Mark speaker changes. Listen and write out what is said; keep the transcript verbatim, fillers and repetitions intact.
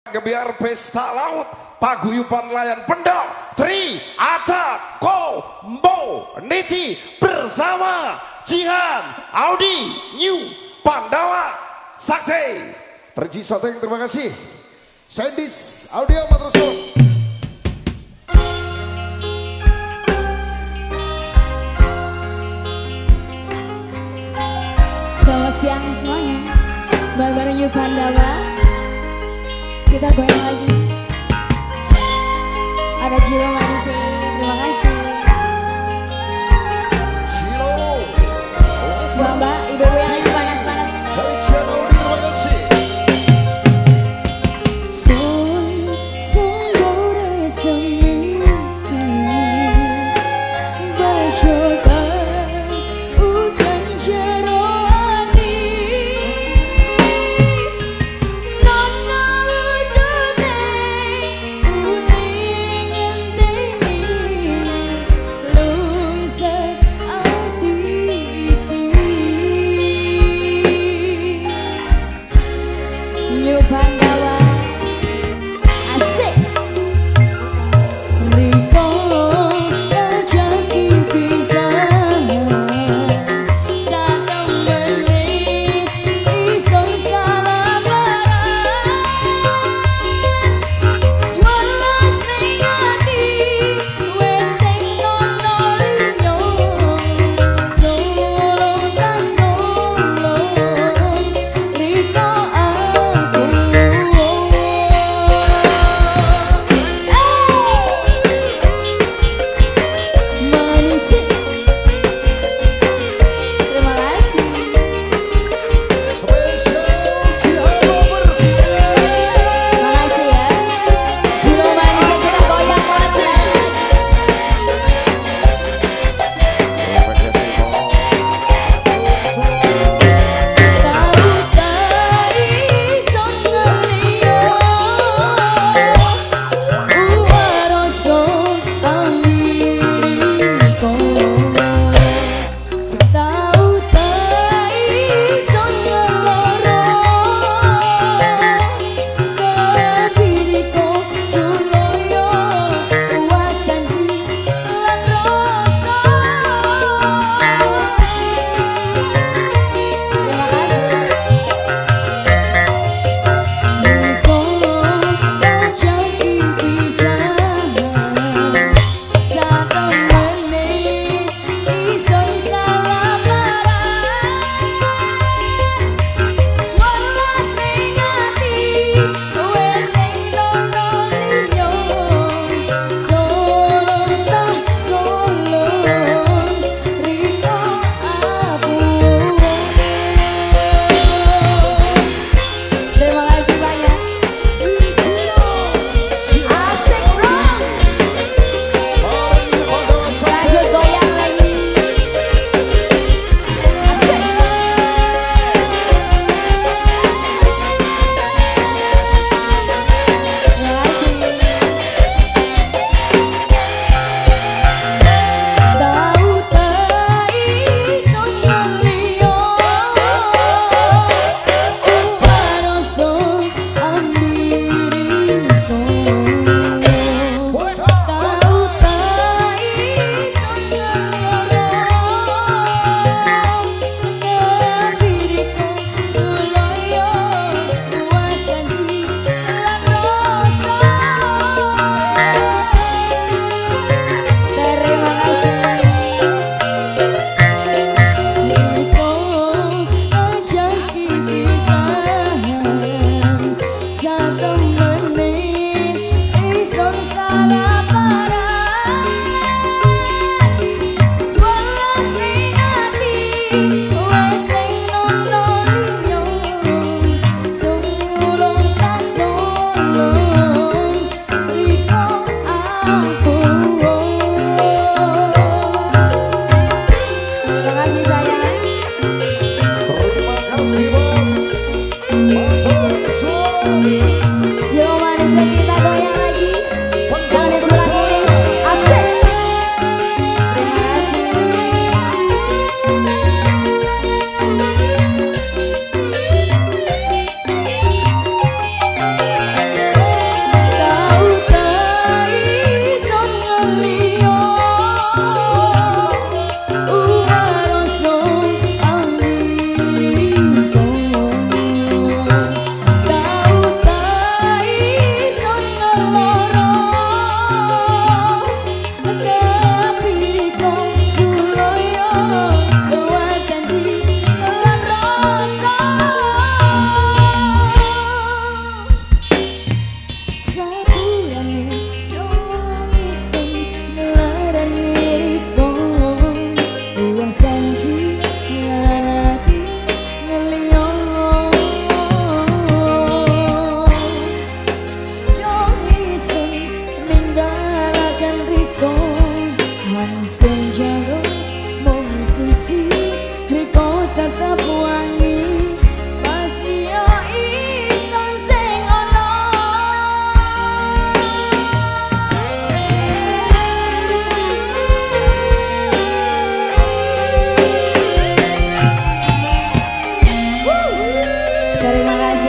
Speaker 1: Gebiar pesta laut paguyuban layan pendok Tri Ata Ko Mbo Niti bersama Jihan Audi New Pandawa Sakti Terji Soteng. Terima kasih Sendis Audio Matrosul.
Speaker 2: Selamat siang semuanya, bareng-bareng New Pandawa. Kita goyang lagi. Ada Cilo Manis, terima kasih.
Speaker 1: Cilo,
Speaker 2: Mbak Mbak, ibu-ibu yang lagi panas-panas.
Speaker 1: dari channel terima kasih.
Speaker 2: Sun, sun gore semu, bersyukur udan jero hati. Nono wujudnya uling ngenteni, luset hati iki. New Pandawa asik. Riko ngajaki pisan satu menit iso salaman. Welas ning ati wes sing ono linyo, solo tak solo Riko aku. Manis, terima kasih.
Speaker 1: Spesial Jihan Lover.
Speaker 2: Makasih ya. Cilo manisnya kita goyang aja.
Speaker 1: Terima kasih
Speaker 2: Tahu tak iso ngeliyo, uwaroso pangiriko. Tahu tak iso ngeloro, kebiriko suloyo uwat janji lan rasa. Terima kasih. Riko ngajaki pisan satu menit iso salaman. Welas ning ati wes sing ono linyo, solo tak solo Riko aku. Terima kasih banyak. Asik bro, lanjut goyang lagi. Asik. Terima kasih. Tahu tak iso ngeliyo, uwaroso ambiriko. Tahu tak iso ngeloro, kebiriko suloyo uwat janji lan rasa. Terima kasih. Riko ngajaki pisan satu menit iso salaman. Welas ning ati wes sing ono linyo, solo tak solo Riko aku. Terima kasih sayang.
Speaker 1: Terima kasih bos. Matur suwun.
Speaker 2: Terima kasih.